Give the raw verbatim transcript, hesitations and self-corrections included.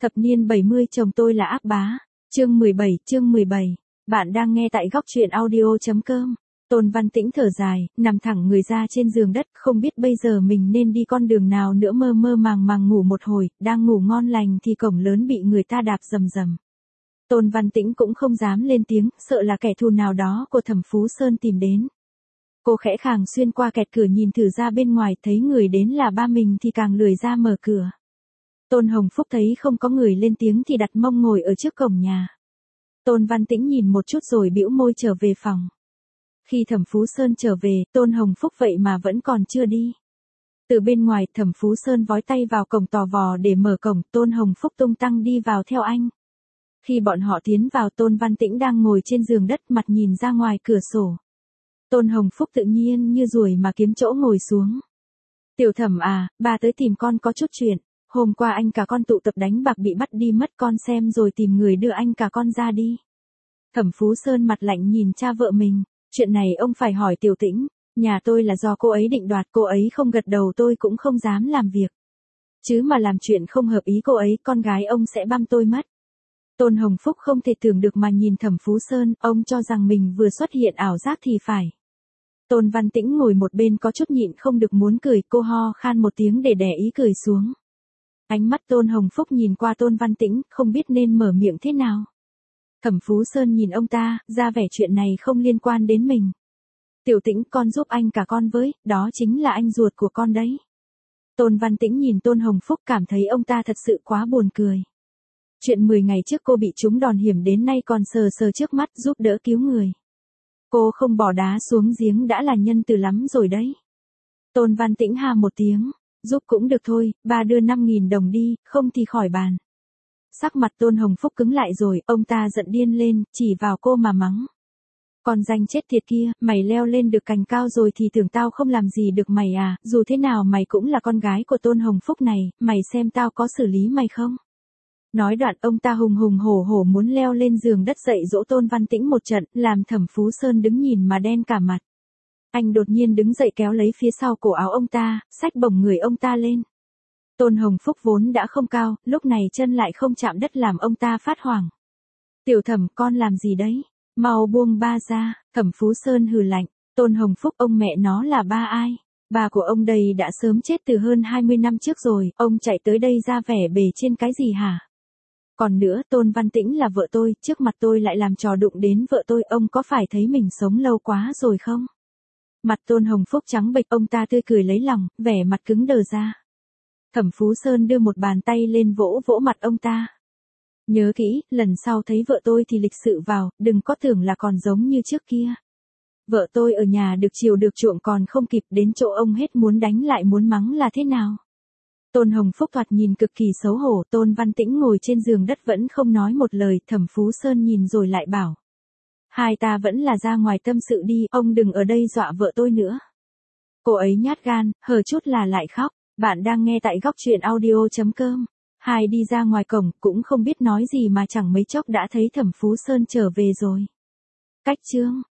Thập niên bảy mươi chồng tôi là ác bá. Chương mười bảy, chương mười bảy. Bạn đang nghe tại góc truyện audio.com. Tôn Văn Tĩnh thở dài, nằm thẳng người ra trên giường đất, không biết bây giờ mình nên đi con đường nào nữa, mơ mơ màng màng ngủ một hồi, đang ngủ ngon lành thì cổng lớn bị người ta đạp rầm rầm. Tôn Văn Tĩnh cũng không dám lên tiếng, sợ là kẻ thù nào đó của Thẩm Phú Sơn tìm đến. Cô khẽ khàng xuyên qua kẹt cửa nhìn thử ra bên ngoài, thấy người đến là ba mình thì càng lười ra mở cửa. Tôn Hồng Phúc thấy không có người lên tiếng thì đặt mông ngồi ở trước cổng nhà. Tôn Văn Tĩnh nhìn một chút rồi bĩu môi trở về phòng. Khi Thẩm Phú Sơn trở về, Tôn Hồng Phúc vậy mà vẫn còn chưa đi. Từ bên ngoài, Thẩm Phú Sơn vói tay vào cổng tò vò để mở cổng, Tôn Hồng Phúc tung tăng đi vào theo anh. Khi bọn họ tiến vào, Tôn Văn Tĩnh đang ngồi trên giường đất, mặt nhìn ra ngoài cửa sổ. Tôn Hồng Phúc tự nhiên như ruồi mà kiếm chỗ ngồi xuống. Tiểu Thẩm à, bà tới tìm con có chút chuyện. Hôm qua anh cả con tụ tập đánh bạc bị bắt đi mất, con xem rồi tìm người đưa anh cả con ra đi. Thẩm Phú Sơn mặt lạnh nhìn cha vợ mình. Chuyện này ông phải hỏi Tiểu Tĩnh. Nhà tôi là do cô ấy định đoạt, cô ấy không gật đầu tôi cũng không dám làm việc. Chứ mà làm chuyện không hợp ý cô ấy, con gái ông sẽ băm tôi mất. Tôn Hồng Phúc không thể tưởng được mà nhìn Thẩm Phú Sơn, ông cho rằng mình vừa xuất hiện ảo giác thì phải. Tôn Văn Tĩnh ngồi một bên có chút nhịn không được muốn cười, cô ho khan một tiếng để đè ý cười xuống. Ánh mắt Tôn Hồng Phúc nhìn qua Tôn Văn Tĩnh, không biết nên mở miệng thế nào. Thẩm Phú Sơn nhìn ông ta, ra vẻ chuyện này không liên quan đến mình. Tiểu Tĩnh, con giúp anh cả con với, đó chính là anh ruột của con đấy. Tôn Văn Tĩnh nhìn Tôn Hồng Phúc cảm thấy ông ta thật sự quá buồn cười. Chuyện mười ngày trước cô bị trúng đòn hiểm đến nay còn sờ sờ trước mắt giúp đỡ cứu người. Cô không bỏ đá xuống giếng đã là nhân từ lắm rồi đấy. Tôn Văn Tĩnh ha một tiếng, giúp cũng được thôi, ba đưa năm nghìn đồng đi, không thì khỏi bàn. Sắc mặt Tôn Hồng Phúc cứng lại rồi, ông ta giận điên lên, chỉ vào cô mà mắng. Con danh chết tiệt kia, mày leo lên được cành cao rồi thì tưởng tao không làm gì được mày à, dù thế nào mày cũng là con gái của Tôn Hồng Phúc này, mày xem tao có xử lý mày không? Nói đoạn ông ta hùng hùng hổ hổ muốn leo lên giường đất dạy dỗ Tôn Văn Tĩnh một trận, làm Thẩm Phú Sơn đứng nhìn mà đen cả mặt. Anh đột nhiên đứng dậy kéo lấy phía sau cổ áo ông ta, xách bổng người ông ta lên. Tôn Hồng Phúc vốn đã không cao, lúc này chân lại không chạm đất làm ông ta phát hoảng. Tiểu Thẩm, con làm gì đấy? Mau buông ba ra. Thẩm Phú Sơn hừ lạnh. Tôn Hồng Phúc, ông mẹ nó là ba ai? Bà của ông đây đã sớm chết từ hơn hai mươi năm trước rồi, ông chạy tới đây ra vẻ bề trên cái gì hả? Còn nữa, Tôn Văn Tĩnh là vợ tôi, trước mặt tôi lại làm trò đụng đến vợ tôi, ông có phải thấy mình sống lâu quá rồi không? Mặt Tôn Hồng Phúc trắng bệch, ông ta tươi cười lấy lòng, vẻ mặt cứng đờ ra. Thẩm Phú Sơn đưa một bàn tay lên vỗ vỗ mặt ông ta. Nhớ kỹ, lần sau thấy vợ tôi thì lịch sự vào, đừng có tưởng là còn giống như trước kia. Vợ tôi ở nhà được chiều được chuộng còn không kịp, đến chỗ ông hết muốn đánh lại muốn mắng là thế nào? Tôn Hồng Phúc thoạt nhìn cực kỳ xấu hổ, Tôn Văn Tĩnh ngồi trên giường đất vẫn không nói một lời, Thẩm Phú Sơn nhìn rồi lại bảo. Hai ta vẫn là ra ngoài tâm sự đi, ông đừng ở đây dọa vợ tôi nữa. Cô ấy nhát gan, hờ chút là lại khóc. Bạn đang nghe tại góc truyện audio.com. Hai đi ra ngoài cổng, cũng không biết nói gì mà chẳng mấy chốc đã thấy Thẩm Phú Sơn trở về rồi. Cách chương.